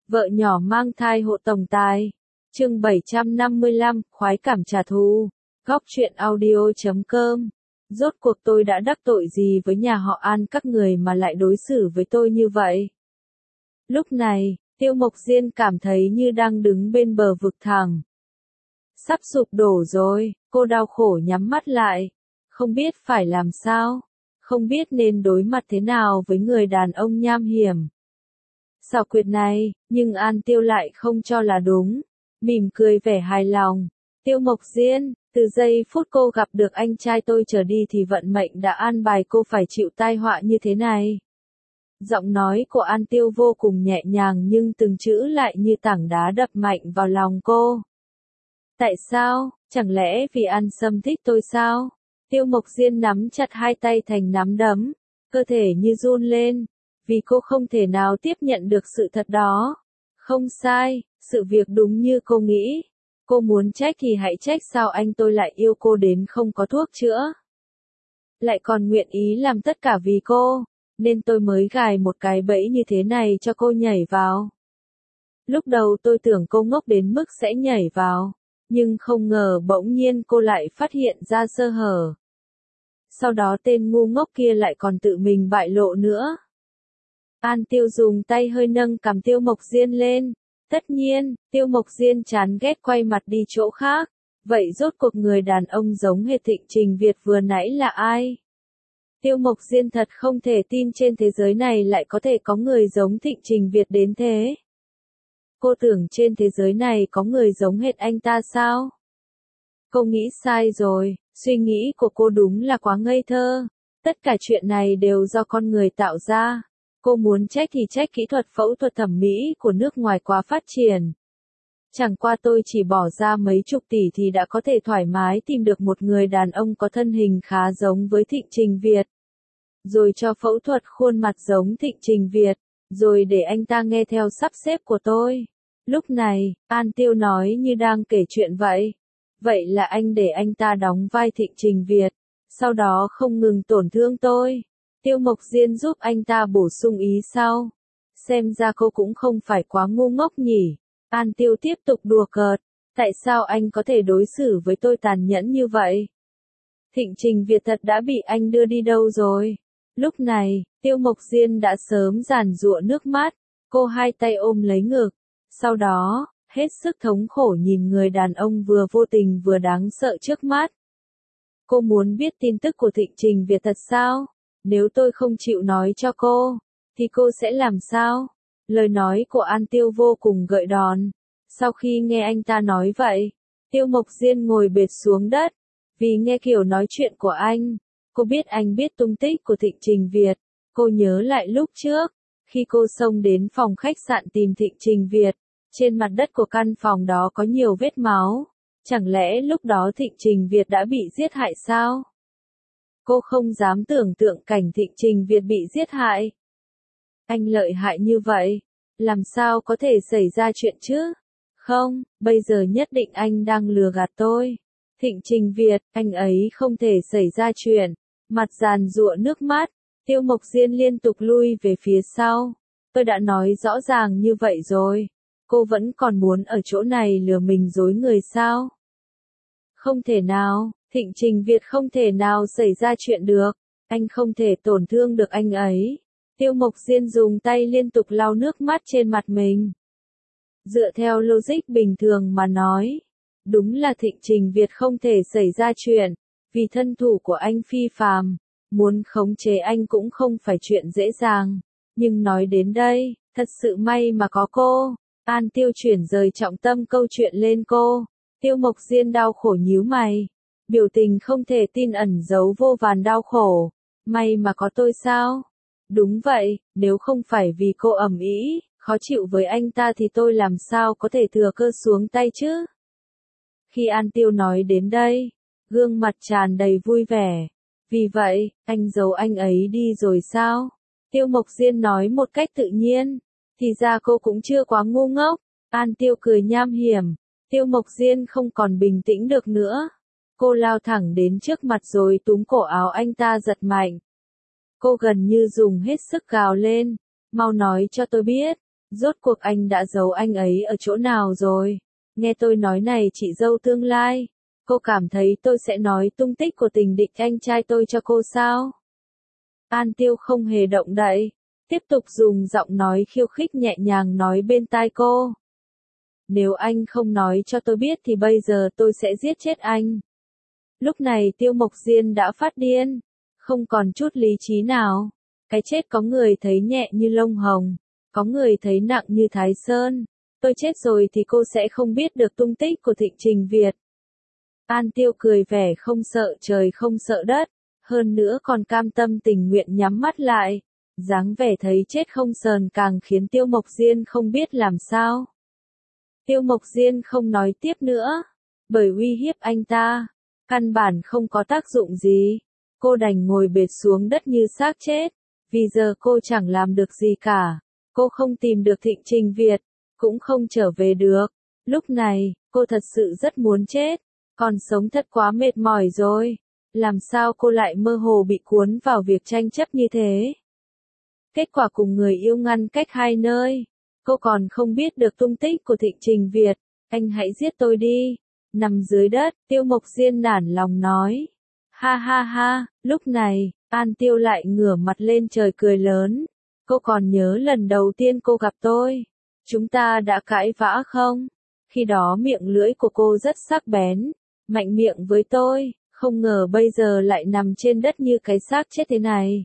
Vợ nhỏ mang thai hộ tổng tài. Chương 755, khoái cảm trả thù. Góc truyện audio.com. Rốt cuộc tôi đã đắc tội gì với nhà họ An các người mà lại đối xử với tôi như vậy? Lúc này, Tiêu Mộc Diên cảm thấy như đang đứng bên bờ vực thẳm. Sắp sụp đổ rồi, cô đau khổ nhắm mắt lại. Không biết phải làm sao. Không biết nên đối mặt thế nào với người đàn ông nham hiểm. Xảo quyệt này, nhưng An Tiêu lại không cho là đúng. Mỉm cười vẻ hài lòng. Tiêu Mộc Diên, từ giây phút cô gặp được anh trai tôi trở đi thì vận mệnh đã an bài cô phải chịu tai họa như thế này. Giọng nói của An Tiêu vô cùng nhẹ nhàng nhưng từng chữ lại như tảng đá đập mạnh vào lòng cô. Tại sao? Chẳng lẽ vì An Sâm thích tôi sao? Tiêu Mộc Diên nắm chặt hai tay thành nắm đấm, cơ thể như run lên, vì cô không thể nào tiếp nhận được sự thật đó. Không sai, sự việc đúng như cô nghĩ. Cô muốn trách thì hãy trách sao anh tôi lại yêu cô đến không có thuốc chữa. Lại còn nguyện ý làm tất cả vì cô, nên tôi mới gài một cái bẫy như thế này cho cô nhảy vào. Lúc đầu tôi tưởng cô ngốc đến mức sẽ nhảy vào, nhưng không ngờ bỗng nhiên cô lại phát hiện ra sơ hở. Sau đó tên ngu ngốc kia lại còn tự mình bại lộ nữa. An Tiêu dùng tay hơi nâng cằm Tiêu Mộc Diên lên. Tất nhiên, Tiêu Mộc Diên chán ghét quay mặt đi chỗ khác. Vậy rốt cuộc người đàn ông giống hệt Thịnh Trình Việt vừa nãy là ai? Tiêu Mộc Diên thật không thể tin trên thế giới này lại có thể có người giống Thịnh Trình Việt đến thế. Cô tưởng trên thế giới này có người giống hệt anh ta sao? Cô nghĩ sai rồi, suy nghĩ của cô đúng là quá ngây thơ. Tất cả chuyện này đều do con người tạo ra. Cô muốn trách thì trách kỹ thuật phẫu thuật thẩm mỹ của nước ngoài quá phát triển. Chẳng qua tôi chỉ bỏ ra mấy chục tỷ thì đã có thể thoải mái tìm được một người đàn ông có thân hình khá giống với Thịnh Trình Việt. Rồi cho phẫu thuật khuôn mặt giống Thịnh Trình Việt, rồi để anh ta nghe theo sắp xếp của tôi. Lúc này, An Tiêu nói như đang kể chuyện vậy. Vậy là anh để anh ta đóng vai Thịnh Trình Việt, sau đó không ngừng tổn thương tôi. Tiêu Mộc Diên giúp anh ta bổ sung ý sau. Xem ra cô cũng không phải quá ngu ngốc nhỉ. An Tiêu tiếp tục đùa cợt. Tại sao anh có thể đối xử với tôi tàn nhẫn như vậy? Thịnh Trình Việt thật đã bị anh đưa đi đâu rồi? Lúc này, Tiêu Mộc Diên đã sớm giàn giụa nước mắt. Cô hai tay ôm lấy ngực. Sau đó, hết sức thống khổ nhìn người đàn ông vừa vô tình vừa đáng sợ trước mắt. Cô muốn biết tin tức của Thịnh Trình Việt thật sao? Nếu tôi không chịu nói cho cô, thì cô sẽ làm sao? Lời nói của An Tiêu vô cùng gợi đòn. Sau khi nghe anh ta nói vậy, Tiêu Mộc Diên ngồi bệt xuống đất. Vì nghe kiểu nói chuyện của anh, cô biết anh biết tung tích của Thịnh Trình Việt. Cô nhớ lại lúc trước, khi cô xông đến phòng khách sạn tìm Thịnh Trình Việt, trên mặt đất của căn phòng đó có nhiều vết máu. Chẳng lẽ lúc đó Thịnh Trình Việt đã bị giết hại sao? Cô không dám tưởng tượng cảnh Thịnh Trình Việt bị giết hại. Anh lợi hại như vậy, làm sao có thể xảy ra chuyện chứ? Không, bây giờ nhất định anh đang lừa gạt tôi. Thịnh Trình Việt, anh ấy không thể xảy ra chuyện. Mặt giàn giụa nước mắt, Tiêu Mộc Diên liên tục lui về phía sau. Tôi đã nói rõ ràng như vậy rồi. Cô vẫn còn muốn ở chỗ này lừa mình dối người sao? Không thể nào, Thịnh Trình Việt không thể nào xảy ra chuyện được. Anh không thể tổn thương được anh ấy. Tiêu Mộc Diên dùng tay liên tục lau nước mắt trên mặt mình. Dựa theo logic bình thường mà nói, đúng là Thịnh Trình Việt không thể xảy ra chuyện, vì thân thủ của anh phi phàm, muốn khống chế anh cũng không phải chuyện dễ dàng. Nhưng nói đến đây, thật sự may mà có cô. An Tiêu chuyển rời trọng tâm câu chuyện lên cô. Tiêu Mộc Diên đau khổ nhíu mày. Biểu tình không thể tin ẩn giấu vô vàn đau khổ. May mà có tôi sao? Đúng vậy, nếu không phải vì cô ầm ĩ, khó chịu với anh ta thì tôi làm sao có thể thừa cơ xuống tay chứ? Khi An Tiêu nói đến đây, gương mặt tràn đầy vui vẻ. Vì vậy, anh giấu anh ấy đi rồi sao? Tiêu Mộc Diên nói một cách tự nhiên. Thì ra cô cũng chưa quá ngu ngốc. An Tiêu cười nham hiểm. Tiêu Mộc Diên không còn bình tĩnh được nữa. Cô lao thẳng đến trước mặt rồi túm cổ áo anh ta giật mạnh. Cô gần như dùng hết sức gào lên. Mau nói cho tôi biết, Rốt cuộc anh đã giấu anh ấy ở chỗ nào rồi? Nghe tôi nói này chị dâu tương lai, cô cảm thấy tôi sẽ nói tung tích của tình địch anh trai tôi cho cô sao? An Tiêu không hề động đậy, tiếp tục dùng giọng nói khiêu khích nhẹ nhàng nói bên tai cô. Nếu anh không nói cho tôi biết thì bây giờ tôi sẽ giết chết anh. Lúc này Tiêu Mộc Diên đã phát điên, không còn chút lý trí nào. Cái chết có người thấy nhẹ như lông hồng, có người thấy nặng như Thái Sơn. Tôi chết rồi thì cô sẽ không biết được tung tích của Thịnh Trình Việt. An Tiêu cười vẻ không sợ trời không sợ đất, hơn nữa còn cam tâm tình nguyện nhắm mắt lại. Dáng vẻ thấy chết không sờn càng khiến Tiêu Mộc Diên không biết làm sao. Tiêu Mộc Diên không nói tiếp nữa, bởi uy hiếp anh ta, căn bản không có tác dụng gì. Cô đành ngồi bệt xuống đất như xác chết, vì giờ cô chẳng làm được gì cả. Cô không tìm được Thịnh Trình Việt, cũng không trở về được. Lúc này, cô thật sự rất muốn chết, còn sống thật quá mệt mỏi rồi. Làm sao cô lại mơ hồ bị cuốn vào việc tranh chấp như thế? Kết quả cùng người yêu ngăn cách hai nơi. Cô còn không biết được tung tích của Thịnh Trình Việt. Anh hãy giết tôi đi. Nằm dưới đất, Tiêu Mộc Diên nản lòng nói. Ha ha ha, lúc này, An Tiêu lại ngửa mặt lên trời cười lớn. Cô còn nhớ lần đầu tiên cô gặp tôi. Chúng ta đã cãi vã không? Khi đó miệng lưỡi của cô rất sắc bén, mạnh miệng với tôi, không ngờ bây giờ lại nằm trên đất như cái xác chết thế này.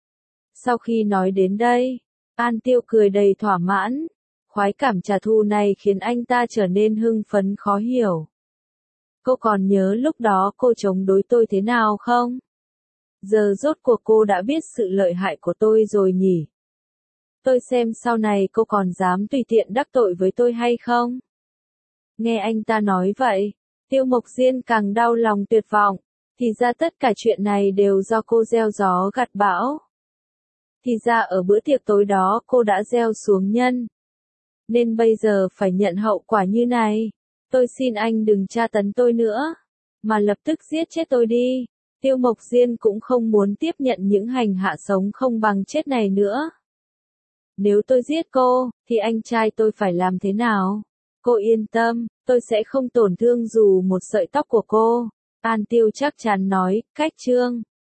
Sau khi nói đến đây, An Tiêu cười đầy thỏa mãn. Khoái cảm trả thù này khiến anh ta trở nên hưng phấn khó hiểu. Cô còn nhớ lúc đó cô chống đối tôi thế nào không? Giờ rốt cuộc cô đã biết sự lợi hại của tôi rồi nhỉ? Tôi xem sau này cô còn dám tùy tiện đắc tội với tôi hay không? Nghe anh ta nói vậy, Tiêu Mộc Diên càng đau lòng tuyệt vọng. Thì ra tất cả chuyện này đều do cô gieo gió gặt bão. Thì ra ở bữa tiệc tối đó cô đã gieo xuống nhân. Nên bây giờ phải nhận hậu quả như này. Tôi xin anh đừng tra tấn tôi nữa, mà lập tức giết chết tôi đi. Tiêu Mộc Diên cũng không muốn tiếp nhận những hành hạ sống không bằng chết này nữa. Nếu tôi giết cô, thì anh trai tôi phải làm thế nào? Cô yên tâm, tôi sẽ không tổn thương dù một sợi tóc của cô. An Tiêu chắc chắn nói, cách chương.